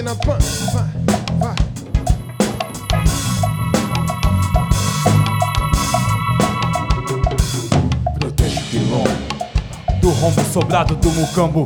na pan, vai. Proteja o quilombo do rombo sobrado do mucambo,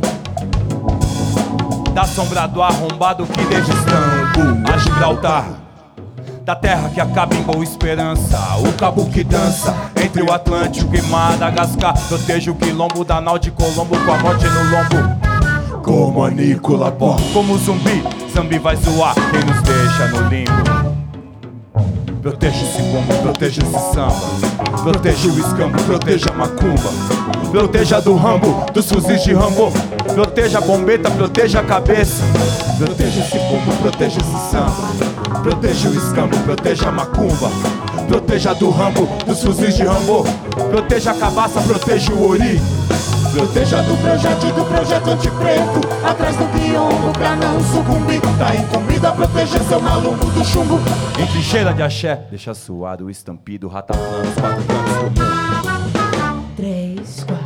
da sombra do arrombado que desde Estambo a Gibraltar, da terra que acaba em boa esperança, o cabo que dança entre o Atlântico e Madagascar. Proteja o quilombo da nau de Colombo com a morte no lombo. Como a Nicola Pó, Como zumbi, Zambi vai zoar quem nos deixa no limbo. Proteja esse bombo, proteja esse samba, proteja o escambo, proteja a macumba, proteja do Rambo, dos fuzis de Rambo, proteja a bombeta, proteja a cabeça. Proteja esse bombo, proteja esse samba, proteja o escambo, proteja a macumba, proteja do Rambo, dos fuzis de Rambo, proteja a cabaça, proteja o ori. Proteja do projeto e do projeto antipreto, atrás do biombo pra não sucumbir. Tá incumbido a proteger seu malumbo do chumbo. Em trincheira de axé, deixa suar o estampido, rataplan os quatro cantos do mundo. 3, 4.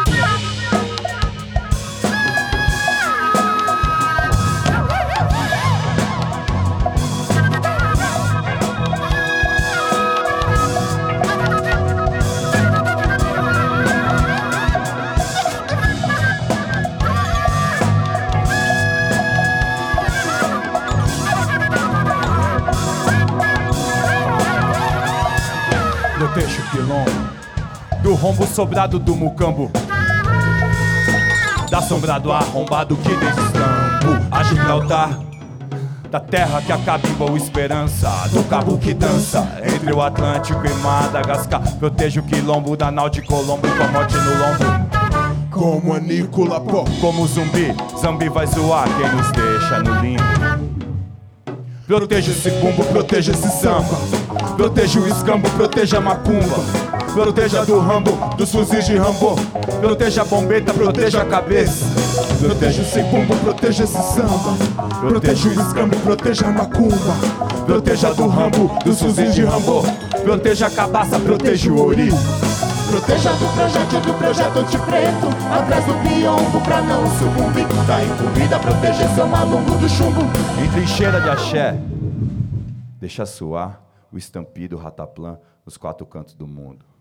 Proteja o quilombo do rombo sobrado do mucambo, da sombra do arrombado que desde Estambo a Gibraltar, da terra que acaba em boa esperança, do cabo que dança entre o Atlântico e Madagascar. Proteja o quilombo da nau de Colombo com a morte no lombo. como a Nicola Pó, Como zumbi, Zambi vai zoar quem nos deixa no limbo. Proteja esse bumbo, proteja esse samba, proteja o escambo, proteja a macumba, proteja do Rambo, dos fuzis de Rambo, proteja a bombeta, proteja a cabeça. proteja esse bumbo, proteja esse samba, proteja o escambo, proteja a macumba, Proteja do Rambo, dos fuzis de Rambo, proteja a cabaça, proteja o ori. Proteja do projeto e do projeto antipreto, atrás do biombo pra não sucumbir. Tá incumbido a proteger seu malumbo do chumbo. Em trincheira de axé, deixa suar o estampido, rataplan, os quatro cantos do mundo.